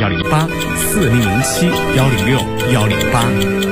1084007106108。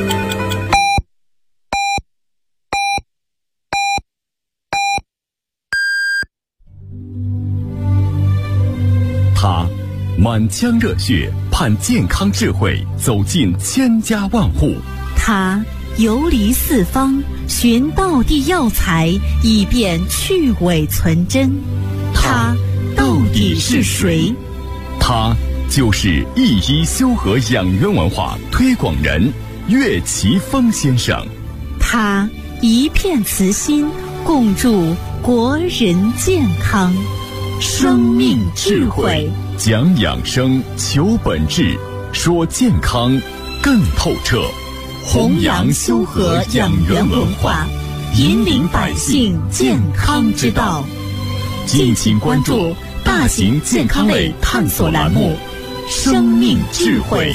他满腔热血盼健康智慧走进千家万户， 他游离四方寻道地药材以便去伪存真，他到底是谁？ 他就是一一修和养元文化推广人岳奇峰先生， 他一片慈心共筑国人健康，生命智慧， 讲养生求本质，说健康更透彻， 弘扬修和养元文化，引领百姓健康之道。敬请关注大型健康类探索栏目《生命智慧》。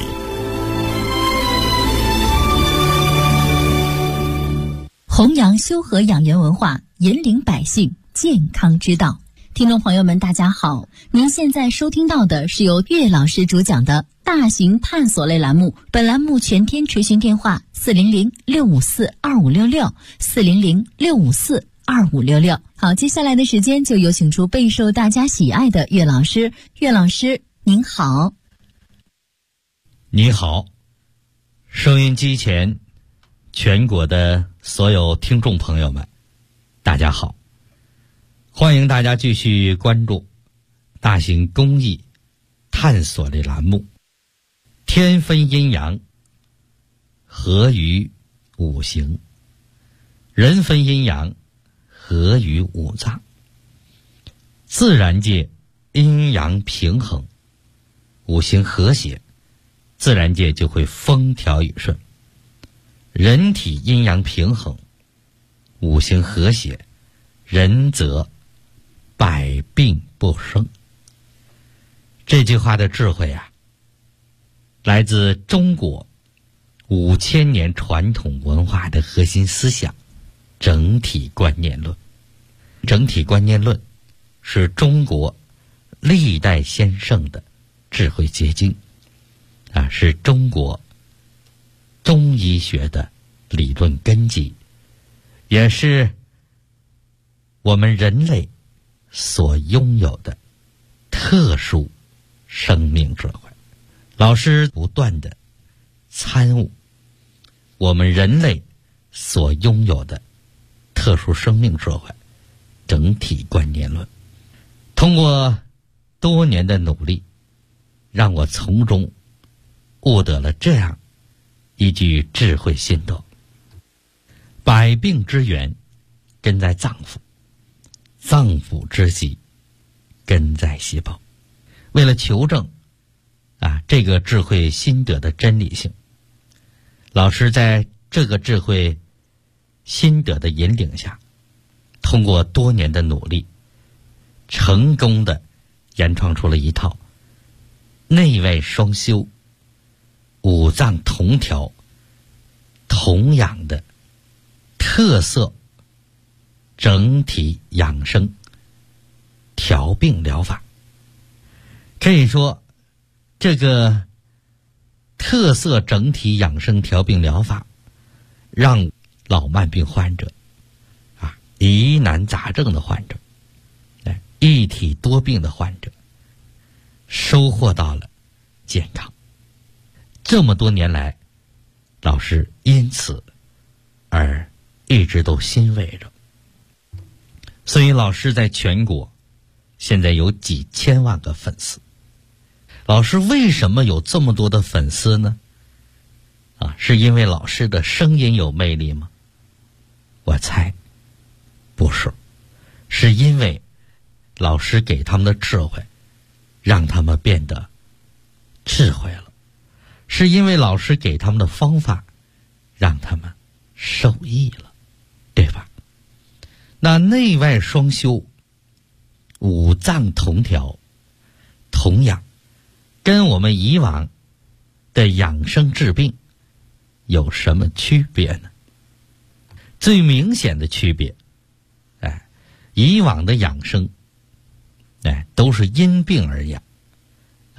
弘扬修和养元文化，引领百姓健康之道。听众朋友们大家好，您现在收听到的是由岳老师主讲的大型探索类栏目，本栏目全天垂询电话400-654-2566 400-654-2566。好，接下来的时间就有请出备受大家喜爱的岳老师。岳老师您好。 你好，收音机前全国的所有听众朋友们大家好，欢迎大家继续关注大型公益探索类栏目，天分阴阳，合于五行，人分阴阳，合于五脏。自然界阴阳平衡，五行和谐，自然界就会风调雨顺。人体阴阳平衡，五行和谐，人则百病不生。这句话的智慧啊，来自中国5000年传统文化的核心思想整体观念论。整体观念论是中国历代先圣的智慧结晶啊，是中国中医学的理论根基，也是我们人类所拥有的特殊生命智慧。老师不断的参悟我们人类所拥有的特殊生命智慧整体观念论，通过多年的努力，让我从中悟得了这样一句智慧心得：百病之源根在脏腑，脏腑之疾根在细胞。为了求证这个智慧心得的真理性，老师在这个智慧心得的引领下，通过多年的努力，成功的研创出了一套内外双修、五脏同调、同养的特色整体养生调病疗法。可以说，这个特色整体养生调病疗法让老慢病患者疑难杂症的患者，一体多病的患者收获到了健康。这么多年来，老师因此而一直都欣慰着。所以老师在全国现在有几千万个粉丝。老师为什么有这么多的粉丝呢？是因为老师的声音有魅力吗？我猜不是，是因为老师给他们的智慧让他们变得智慧了，是因为老师给他们的方法让他们受益了，对吧？那内外双修，五脏同调同养，跟我们以往的养生治病有什么区别呢？最明显的区别，以往的养生都是因病而养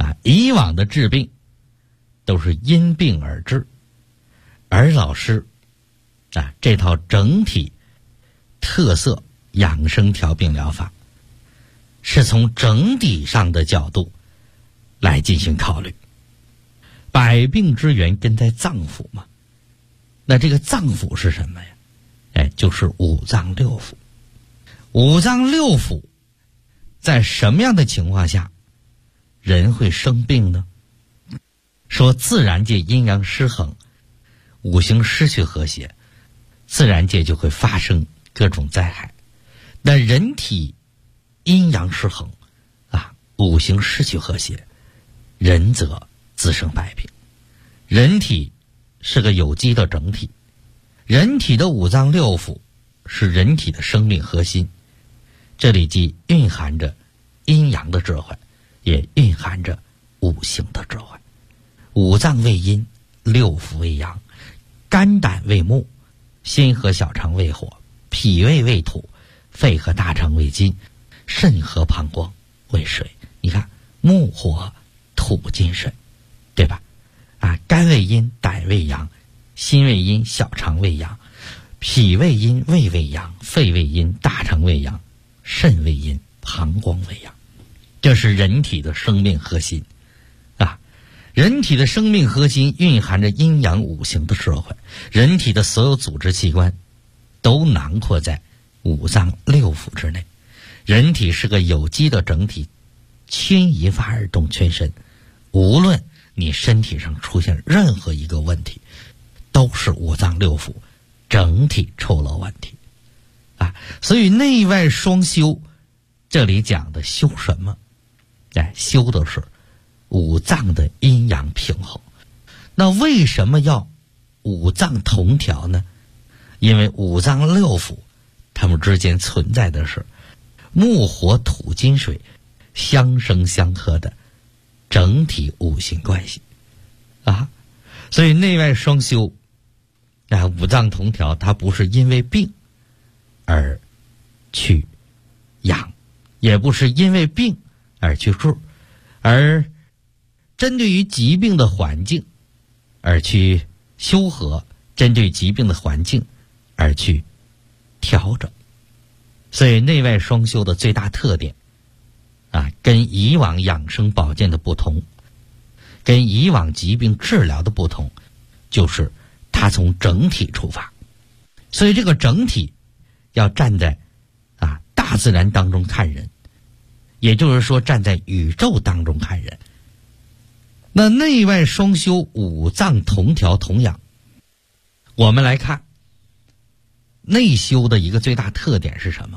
以往的治病都是因病而治，而老师这套整体特色养生调病疗法是从整体上的角度来进行考虑。百病之源根在脏腑嘛，那这个脏腑是什么呀？就是五脏六腑。五脏六腑在什么样的情况下人会生病呢？说自然界阴阳失衡，五行失去和谐，自然界就会发生各种灾害。那人体阴阳失衡五行失去和谐，人则自生百病。人体是个有机的整体，人体的五脏六腑是人体的生命核心，这里既蕴含着阴阳的智慧，也蕴含着五行的智慧。五脏为阴，六腑为阳，肝胆为木，心和小肠为火，脾胃为土，肺和大肠为金，肾和膀胱为水。你看木火土金水，对吧？肝为阴，胆为阳，心为阴，小肠为阳，脾为阴，胃为阳，肺为阴，大肠为阳，肾为阴，膀胱为阳。这是人体的生命核心人体的生命核心蕴含着阴阳五行的智慧，人体的所有组织器官都囊括在五脏六腑之内。人体是个有机的整体，牵一发而动全身，无论你身体上出现任何一个问题，都是五脏六腑整体出了问题所以内外双修，这里讲的修什么？修的是五脏的阴阳平衡。那为什么要五脏同调呢？因为五脏六腑它们之间存在的是木火土金水相生相克的整体五行关系所以内外双修五脏同调，它不是因为病而去养，也不是因为病而去治，而针对于疾病的环境而去修和，针对疾病的环境而去调整。所以内外双修的最大特点跟以往养生保健的不同，跟以往疾病治疗的不同，就是它从整体出发。所以这个整体要站在大自然当中看人，也就是说站在宇宙当中看人。那内外双修，五脏同调同养，我们来看内修的一个最大特点是什么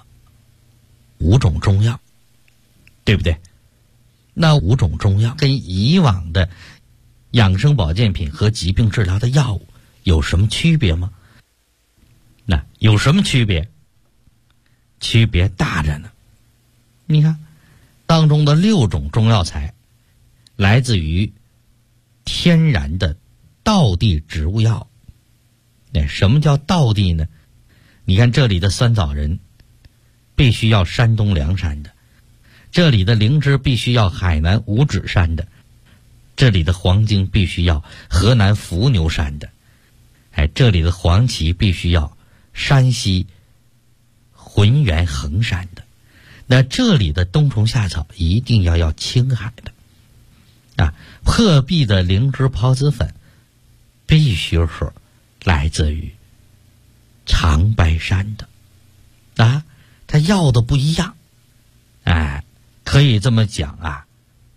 ？5种中药，对不对？那5种中药跟以往的养生保健品和疾病治疗的药物有什么区别吗？那有什么区别？区别大着呢。你看当中的6种中药材来自于天然的道地植物药。什么叫道地呢？你看这里的酸枣仁必须要山东凉山的，这里的灵芝必须要海南五指山的，这里的黄精必须要河南伏牛山的，这里的黄芪必须要山西浑源衡山的，那这里的冬虫夏草一定要青海的破壁的灵芝孢子粉必须是来自于长白山的它要的不一样。可以这么讲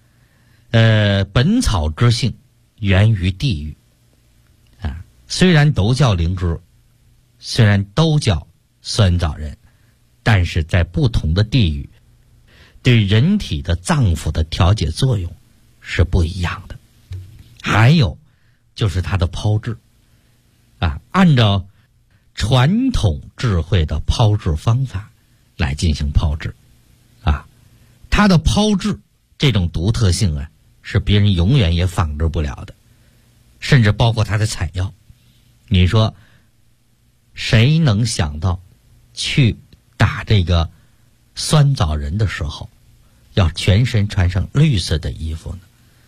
本草之性源于地域虽然都叫灵芝，虽然都叫酸枣仁，但是在不同的地域对人体的脏腑的调节作用是不一样的。还有就是它的炮制按照传统智慧的炮制方法来进行炮制它的炮制这种独特性是别人永远也仿制不了的，甚至包括它的采药。你说谁能想到去打这个酸枣仁的时候要全身穿上绿色的衣服呢？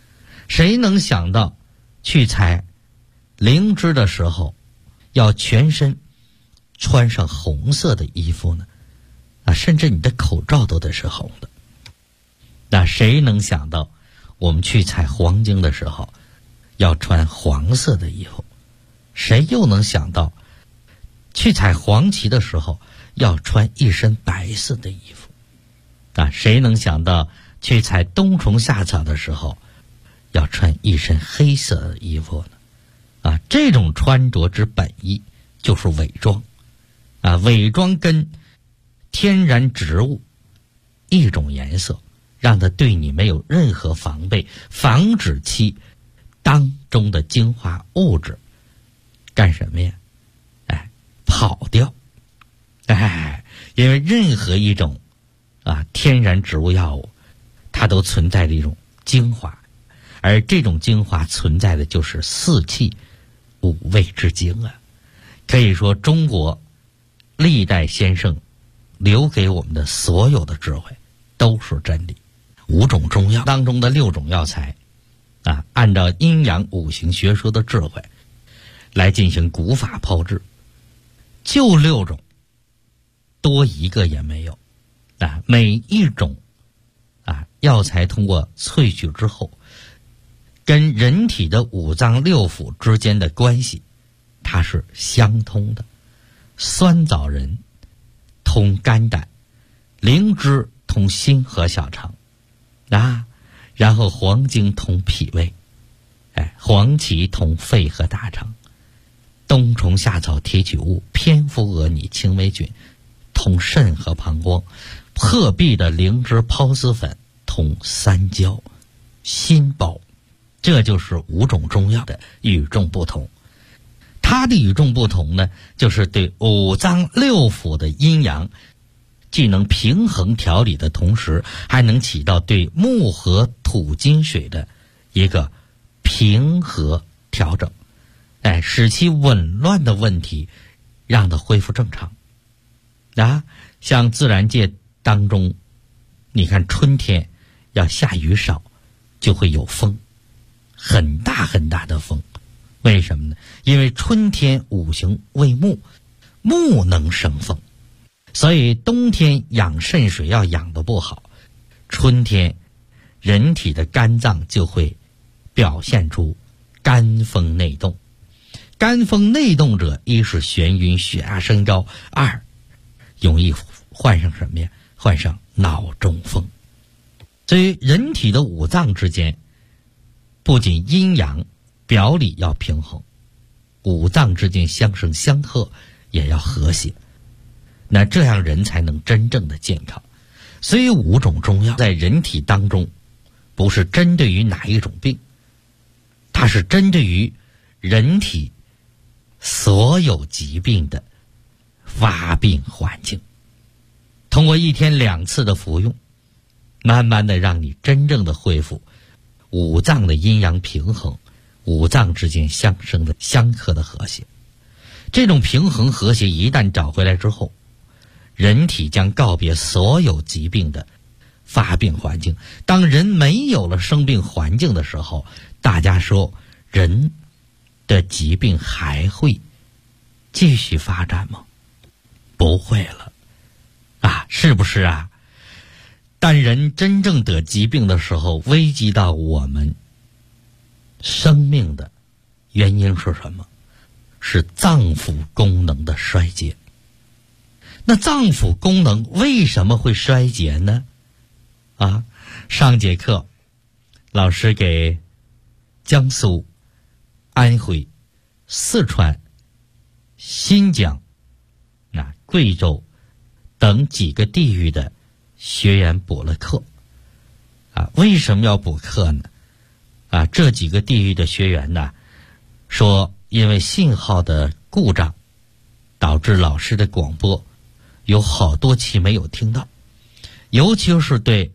谁能想到去采灵芝的时候要全身穿上红色的衣服呢？甚至你的口罩都得是红的。那谁能想到我们去采黄精的时候要穿黄色的衣服？谁又能想到去采黄芪的时候要穿一身白色的衣服？谁能想到去采冬虫夏草的时候要穿一身黑色的衣服呢？这种穿着之本意就是伪装。伪装跟天然植物一种颜色，让它对你没有任何防备，防止其当中的精华物质干什么呀？跑掉。因为任何一种天然植物药物，它都存在着一种精华，而这种精华存在的就是四气五味之精啊。可以说中国历代先生留给我们的所有的智慧都是真理。5种中药当中的6种药材按照阴阳五行学说的智慧来进行古法炮制，就6种，多一个也没有。每一种药材通过萃取之后，跟人体的五脏六腑之间的关系它是相通的。酸枣仁通肝胆，灵芝通心和小肠然后黄精通脾胃，黄芪通肺和大肠，冬虫夏草提取物蝙蝠蛾拟青霉菌通肾和膀胱，鹤壁的灵芝孢子粉通三焦心包。这就是5种中药的与众不同。它的与众不同呢，就是对五脏六腑的阴阳既能平衡调理的同时，还能起到对木和土金水的一个平和调整，使其紊乱的问题让它恢复正常。像自然界当中，你看春天要下雨少，就会有风，很大很大的风。为什么呢？因为春天五行为木，木能生风，所以冬天养肾水要养得不好，春天人体的肝脏就会表现出肝风内动。肝风内动者，一是眩晕血压升高，二容易患上什么呀？患上脑中风。所以人体的五脏之间不仅阴阳表里要平衡，五脏之间相生相克也要和谐，那这样人才能真正的健康。所以5种中药在人体当中不是针对于哪一种病，它是针对于人体所有疾病的发病环境，通过1天2次的服用，慢慢的让你真正的恢复五脏的阴阳平衡，五脏之间相生的相克的和谐。这种平衡和谐一旦找回来之后，人体将告别所有疾病的发病环境。当人没有了生病环境的时候，大家说人的疾病还会继续发展吗？不会了是不是啊？但人真正得疾病的时候，危及到我们生命的原因是什么？是脏腑功能的衰竭。那脏腑功能为什么会衰竭呢？上节课老师给江苏、安徽、四川、新疆、贵州等几个地域的学员补了课。为什么要补课呢？这几个地域的学员呢，说因为信号的故障，导致老师的广播有好多期没有听到，尤其是对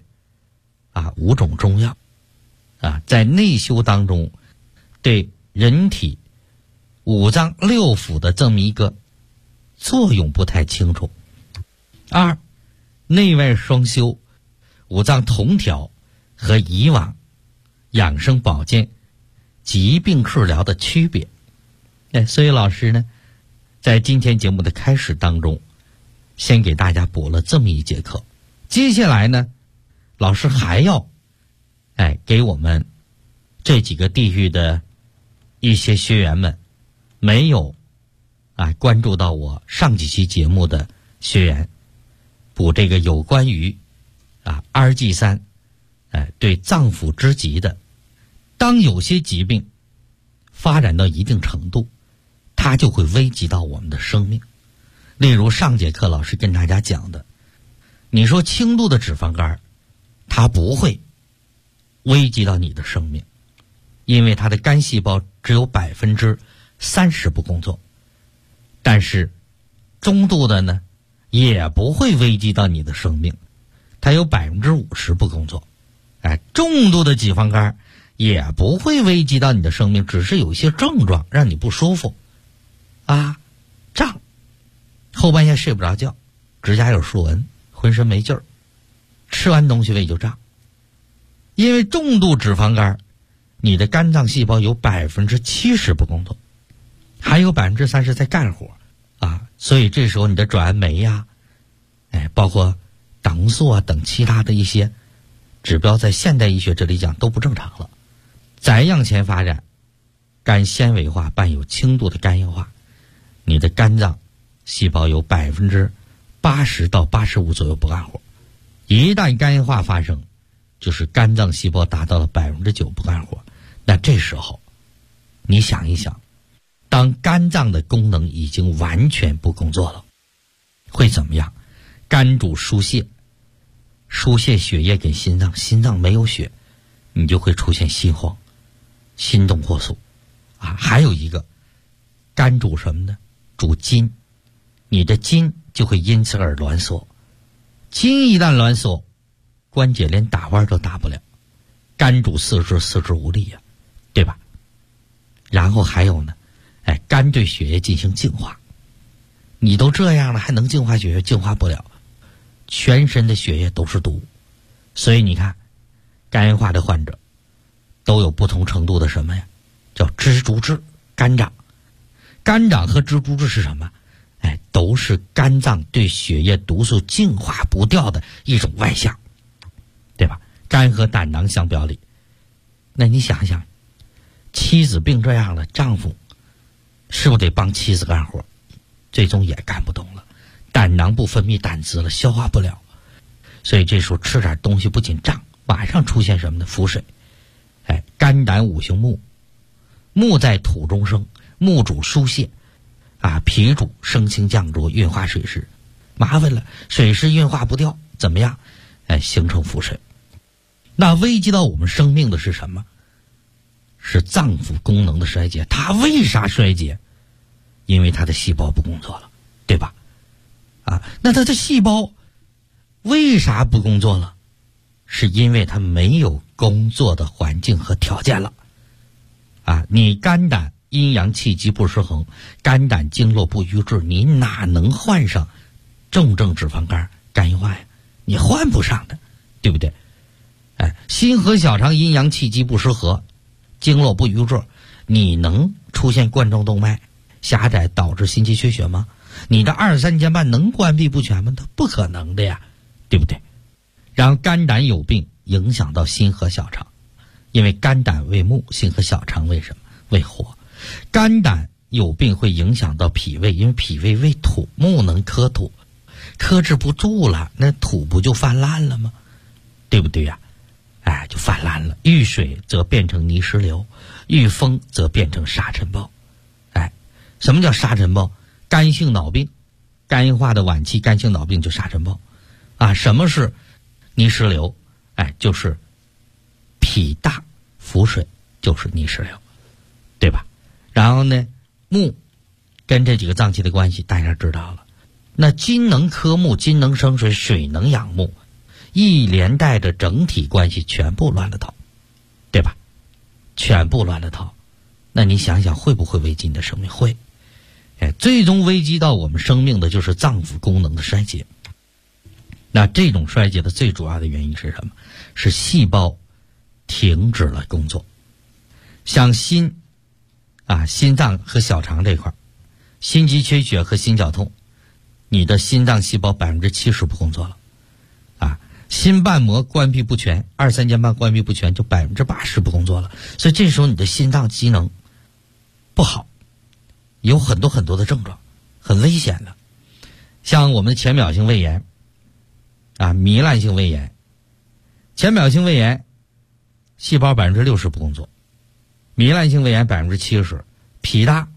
5种中药在内修当中对人体五脏六腑的这么一个作用不太清楚。2内外双修，五脏同调和以往养生保健、疾病治疗的区别。所以老师呢，在今天节目的开始当中，先给大家补了这么一节课。接下来呢，老师还要给我们这几个地域的一些学员们，没有关注到我上几期节目的学员，补这个有关于RG3对脏腑之疾的。当有些疾病发展到一定程度，它就会危及到我们的生命。例如上节课老师跟大家讲的，你说轻度的脂肪肝，它不会危及到你的生命，因为它的肝细胞只有30%不工作。但是中度的呢，也不会危及到你的生命，它有50%不工作。重度的脂肪肝也不会危及到你的生命，只是有一些症状让你不舒服胀，后半夜睡不着觉，指甲有竖纹，浑身没劲儿，吃完东西胃就胀。因为重度脂肪肝，你的肝脏细胞有70%不工作，还有30%在干活所以这时候你的转氨酶包括胆红素等其他的一些指标，在现代医学这里讲都不正常了。再向前发展，肝纤维化伴有轻度的肝硬化，你的肝脏细胞有80%到85%左右不干活。一旦肝硬化发生，就是肝脏细胞达到了9%不干活。那这时候你想一想，当肝脏的功能已经完全不工作了，会怎么样？肝主疏泄，疏泄血液给心脏，心脏没有血，你就会出现心慌、心动过速还有一个，肝主什么呢？主筋，你的筋就会因此而挛缩。筋一旦挛缩，关节连打弯都打不了。肝主四肢，四肢无力对吧？然后还有呢，肝对血液进行净化。你都这样了，还能净化血液？净化不了，全身的血液都是毒。所以你看，肝硬化的患者都有不同程度的什么呀？叫蜘蛛痣、肝长。肝长和蜘蛛痣是什么？都是肝脏对血液毒素净化不掉的一种外象，对吧？肝和胆囊相表里。那你想想，妻子病这样了，丈夫是不是得帮妻子干活？最终也干不动了，胆囊不分泌胆汁了，消化不了。所以这时候吃点东西不仅胀，马上出现什么呢？腹水。肝胆五行木，木在土中生，木主疏泄脾主升清降浊，运化水湿。麻烦了，水湿运化不掉，怎么样？形成腹水。那危及到我们生命的是什么？是脏腑功能的衰竭。它为啥衰竭？因为它的细胞不工作了，对吧？那它的细胞为啥不工作了？是因为它没有工作的环境和条件了。你肝胆阴阳气机不失衡，肝胆经络不瘀滞，你哪能患上重症脂肪肝、肝硬化呀？你患不上的，对不对？心和小肠阴阳气机不失和，经络不瘀滞，你能出现冠状动脉狭窄导致心肌缺血吗？你的23间瓣能关闭不全吗？它不可能的呀，对不对？然后肝胆有病影响到心和小肠，因为肝胆为木，心和小肠为什么？为火。肝胆有病会影响到脾胃，因为脾胃为土，木能克土，克制不住了，那土不就泛滥了吗？对不对呀？就泛滥了。遇水则变成泥石流，遇风则变成沙尘暴。什么叫沙尘暴？肝性脑病，肝硬化的晚期肝性脑病就沙尘暴。什么是泥石流？就是脾大腹水，就是泥石流，对吧？然后呢，木跟这几个脏器的关系大家知道了。那金能克木，金能生水，水能养木，一连带着整体关系全部乱了套，对吧？全部乱了套。那你想想会不会危及你的生命？会。最终危及到我们生命的就是脏腑功能的衰竭。那这种衰竭的最主要的原因是什么？是细胞停止了工作。像心脏和小肠这块，心肌缺血和心绞痛，你的心脏细胞70%不工作了。心瓣膜关闭不全，二三尖瓣关闭不全，就80%不工作了。所以这时候你的心脏机能不好，有很多的症状，很危险的。像我们的浅表性胃炎糜烂性胃炎，浅表性胃炎细胞60%不工作，糜烂性胃炎70%，脾大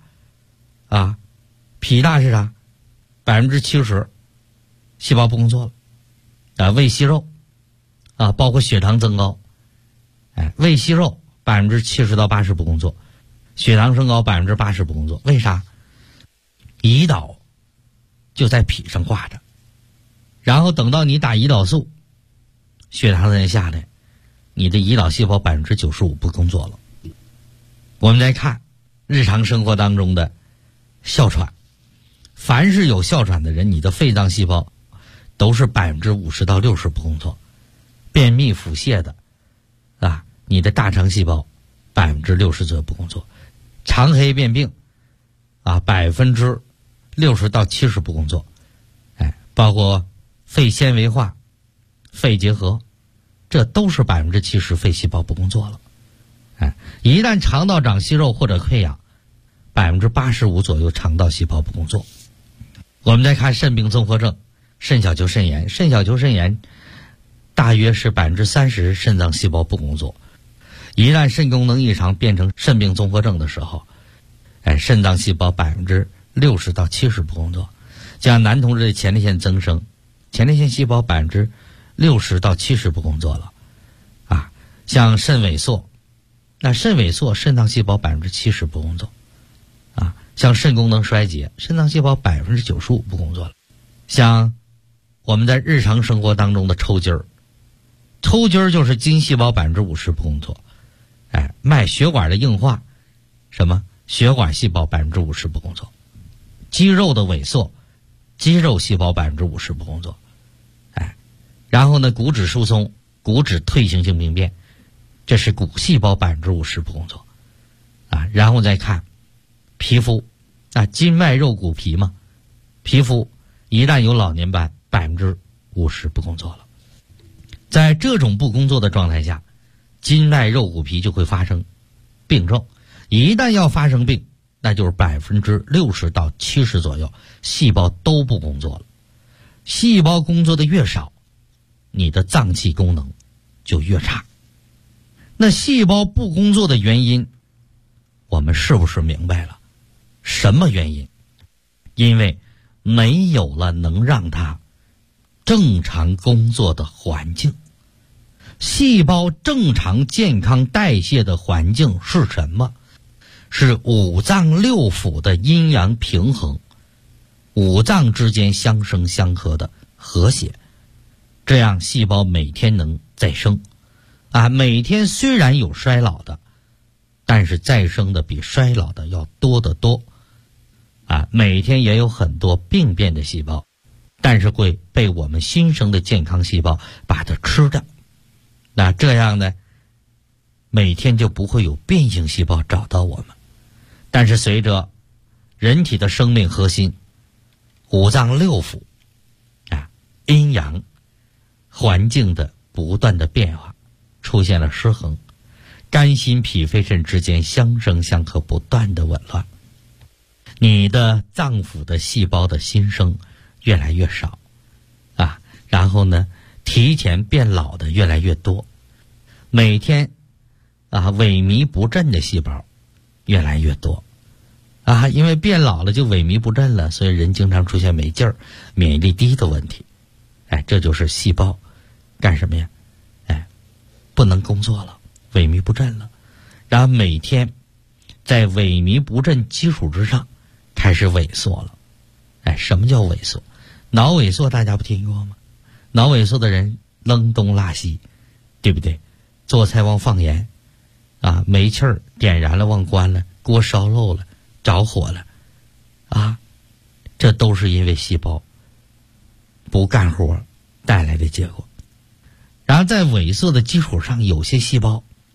是啥？70%细胞不工作了。胃息肉包括血糖增高，胃息肉70%到80%不工作，血糖升高80%不工作。为啥？胰岛就在脾上挂着，然后等到你打胰岛素，血糖再下来，你的胰岛细胞95%不工作了。我们再看日常生活当中的哮喘，凡是有哮喘的人，你的肺脏细胞都是50%到60%不工作。便秘腹泻的你的大肠细胞60%左右不工作。肠黑变病60%到70%不工作。包括肺纤维化、肺结核，这都是70%肺细胞不工作了。一旦肠道长息肉或者溃疡，85%左右肠道细胞不工作。我们再看肾病综合症，肾小球肾炎，肾小球肾炎大约是30%肾脏细胞不工作。一旦肾功能异常变成肾病综合症的时候，肾脏细胞60%到70%不工作。像男同志的前列腺增生，前列腺细胞60%到70%不工作了。像肾萎缩，那肾萎缩肾脏细胞70%不工作。像肾功能衰竭，肾脏细胞95%不工作了。像我们在日常生活当中的抽筋儿，抽筋儿就是筋细胞50%不工作。脉血管的硬化，血管细胞50%不工作。肌肉的萎缩，肌肉细胞50%不工作。然后呢，骨质疏松，骨质退行性病变，这是骨细胞50%不工作。然后再看皮肤，筋脉肉骨皮嘛，皮肤一旦有老年斑，50%不工作了。在这种不工作的状态下，筋脉肉骨皮就会发生病症。一旦要发生病，那就是60%到70%左右细胞都不工作了。细胞工作的越少，你的脏器功能就越差。那细胞不工作的原因，我们是不是明白了？什么原因？因为没有了能让它正常工作的环境。细胞正常健康代谢的环境是什么？是五脏六腑的阴阳平衡，五脏之间相生相克的和谐，这样细胞每天能再生。每天虽然有衰老的，但是再生的比衰老的要多得多。每天也有很多病变的细胞，但是会被我们新生的健康细胞把它吃掉。那这样呢，每天就不会有变性细胞找到我们。但是随着人体的生命核心五脏六腑阴阳环境的不断的变化，出现了失衡，肝心脾肺肾之间相生相克，不断的紊乱，你的脏腑的细胞的新生越来越少然后呢，提前变老的越来越多，每天萎靡不振的细胞越来越多因为变老了就萎靡不振了，所以人经常出现没劲儿、免疫力低的问题。这就是细胞干什么呀？不能工作了，萎靡不振了，然后每天在萎靡不振基础之上开始萎缩了。什么叫萎缩？脑萎缩大家不听过吗？脑萎缩的人扔东拉西，对不对？做菜忘放盐煤气儿点燃了忘关了，锅烧漏了，着火了这都是因为细胞不干活带来的结果。然后在萎缩的基础上，有些细胞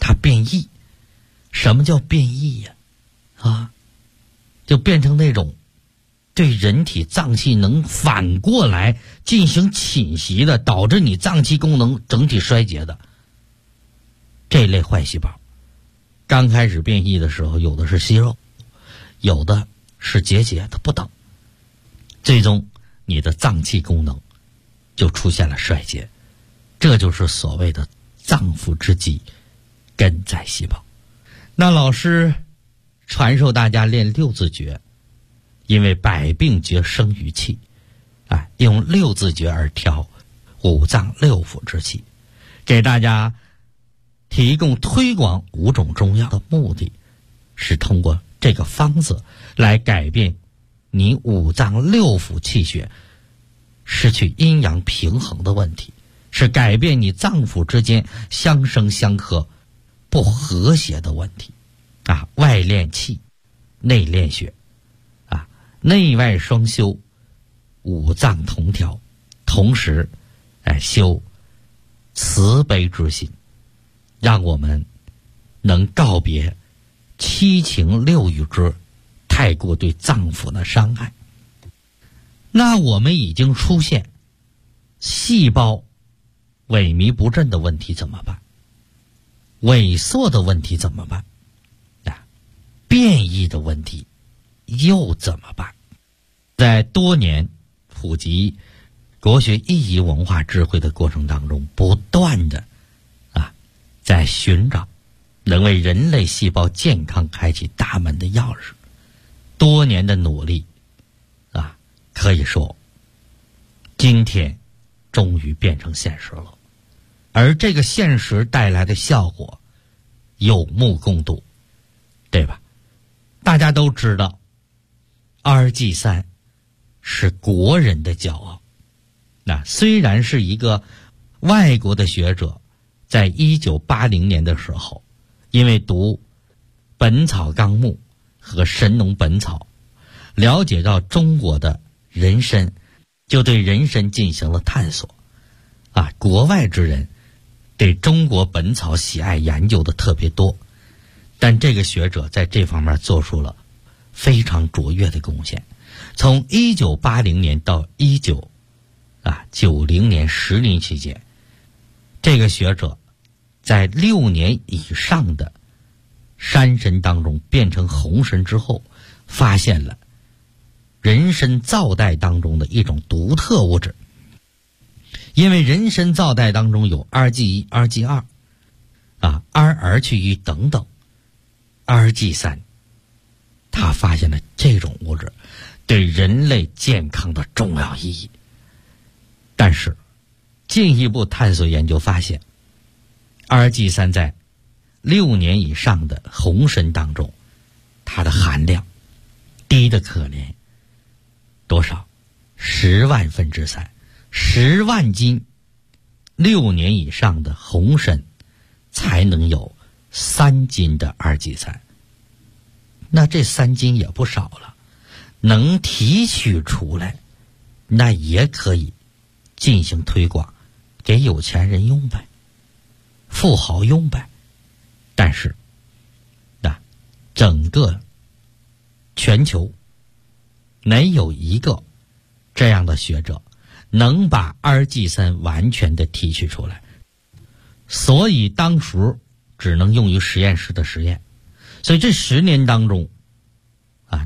它变异。什么叫变异呀？就变成那种对人体脏器能反过来进行侵袭的，导致你脏器功能整体衰竭的这类坏细胞。刚开始变异的时候，有的是息肉，有的是结节，它不等，最终你的脏器功能就出现了衰竭。这就是所谓的脏腑之疾，根在细胞。那老师传授大家练六字诀，因为百病皆生于气，用六字诀而调五脏六腑之气，给大家提供推广5种中药的目的，是通过这个方子来改变你五脏六腑气血失去阴阳平衡的问题，是改变你脏腑之间相生相克不和谐的问题。外练气，内练血，内外双修，五脏同调，同时修慈悲之心，让我们能告别七情六欲之太过对脏腑的伤害。那我们已经出现细胞萎靡不振的问题怎么办？萎缩的问题怎么办？变异的问题又怎么办？在多年普及国学意义文化智慧的过程当中，不断的在寻找能为人类细胞健康开启大门的钥匙。多年的努力可以说今天终于变成现实了。而这个现实带来的效果有目共睹，对吧？大家都知道，RG3是国人的骄傲。虽然是一个外国的学者，在1980年的时候，因为读《本草纲目》和《神农本草》，了解到中国的人参，就对人参进行了探索。国外之人对中国本草喜爱研究的特别多，但这个学者在这方面做出了非常卓越的贡献。从1980年到90年10年期间，这个学者在6年以上的山参当中变成红参之后，发现了人参皂带当中的一种独特物质。因为人参皂带当中有 RG1、RG2、R 去瘀等等，RG3，他发现了这种物质对人类健康的重要意义。但是进一步探索研究发现， RG3 在6年以上的红参当中，它的含量低得可怜，多少？10万分之3。10万斤6年以上的红参才能有3斤的RG3，那这3斤也不少了，能提取出来，那也可以进行推广，给有钱人用呗，富豪用呗。但是整个全球没有一个这样的学者能把 RG3 完全的提取出来，所以当时只能用于实验室的实验。所以这10年当中，